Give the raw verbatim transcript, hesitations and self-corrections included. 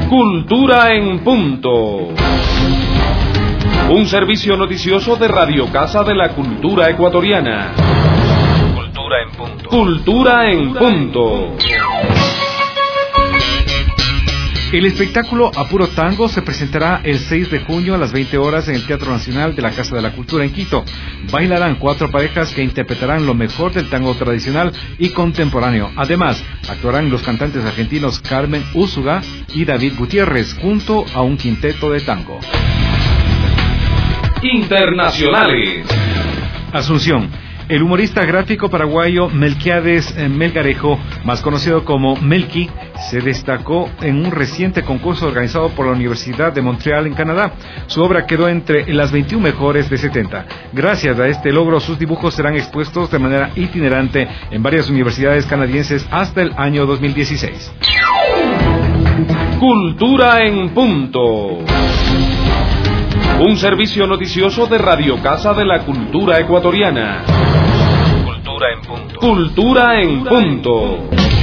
Cultura en punto. Un servicio noticioso de Radio Casa de la Cultura Ecuatoriana. Cultura en punto. Cultura en punto. El espectáculo Apuro Tango se presentará el seis de junio a las veinte horas en el Teatro Nacional de la Casa de la Cultura en Quito. Bailarán cuatro parejas que interpretarán lo mejor del tango tradicional y contemporáneo. Además, actuarán los cantantes argentinos Carmen Úsuga y David Gutiérrez junto a un quinteto de tango. Internacionales. Asunción. El humorista gráfico paraguayo Melquiades Melgarejo, más conocido como Melqui, se destacó en un reciente concurso organizado por la Universidad de Montreal en Canadá. Su obra quedó entre las veintiuna mejores de setenta. Gracias a este logro, sus dibujos serán expuestos de manera itinerante en varias universidades canadienses hasta el año dos mil dieciséis. Cultura en punto. Un servicio noticioso de Radio Casa de la Cultura Ecuatoriana. Cultura en punto. Cultura en punto.